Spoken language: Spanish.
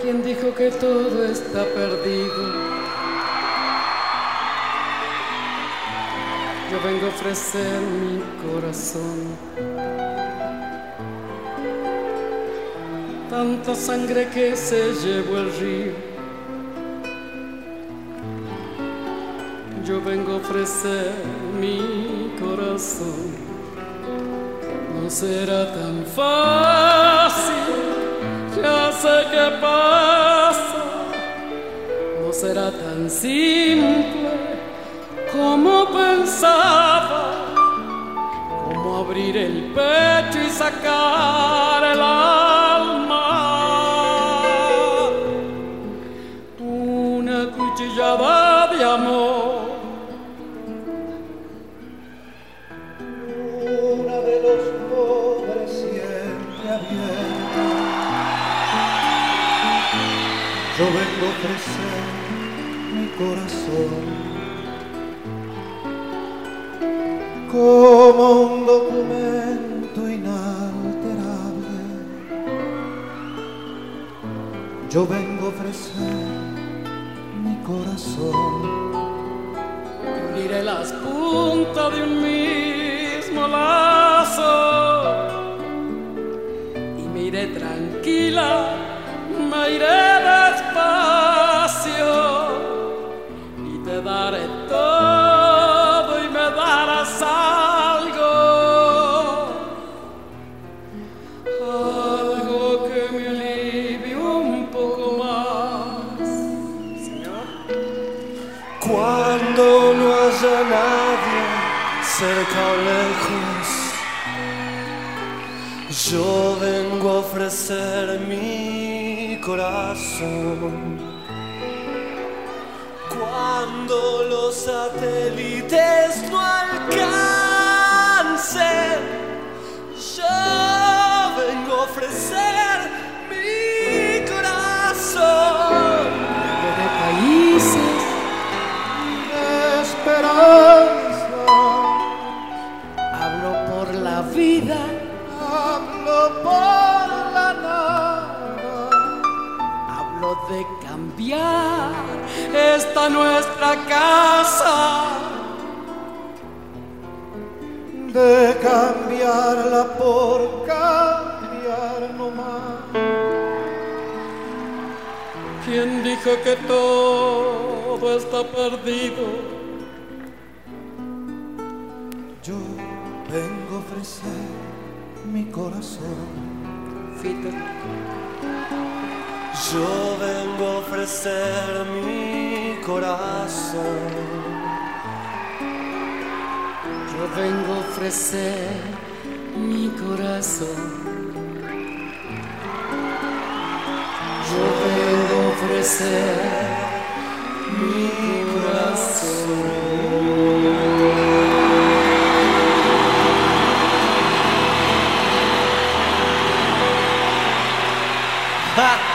¿Quién dijo que todo está perdido? Yo vengo a ofrecer mi corazón. Tanta sangre que se llevó el río. Yo vengo a ofrecer mi corazón. No será tan fácil, ya sé qué pasa. No será tan simple como pensaba, como abrir el pecho y sacar el alma. Una cuchillada de amor. Una de los pobres siempre abierta. Yo vengo a ofrecer mi corazón como un documento inalterable. Yo vengo a ofrecer mi corazón. Uniré las puntas de un mismo lazo y me iré tranquila, me iré despacio y te daré todo y me darás algo, algo que me alivie un poco más, Señor. Cuando no haya nadie cerca o lejos, yo vengo a ofrecer mi corazón. Cuando los satélites no alcancen, yo vengo a ofrecer mi corazón. De países, Esperanza, hablo por la vida, hablo por la nada, hablo de cambiar esta nuestra casa, de cambiarla por cambiar nomás. ¿Quién dijo que todo está perdido? Yo vengo a ofrecer mi corazón. Fito, Yo vengo a ofrecer mi corazón. yo vengo a ofrecer mi corazón. Yo vengo a ofrecer mi corazón. ¡Ja!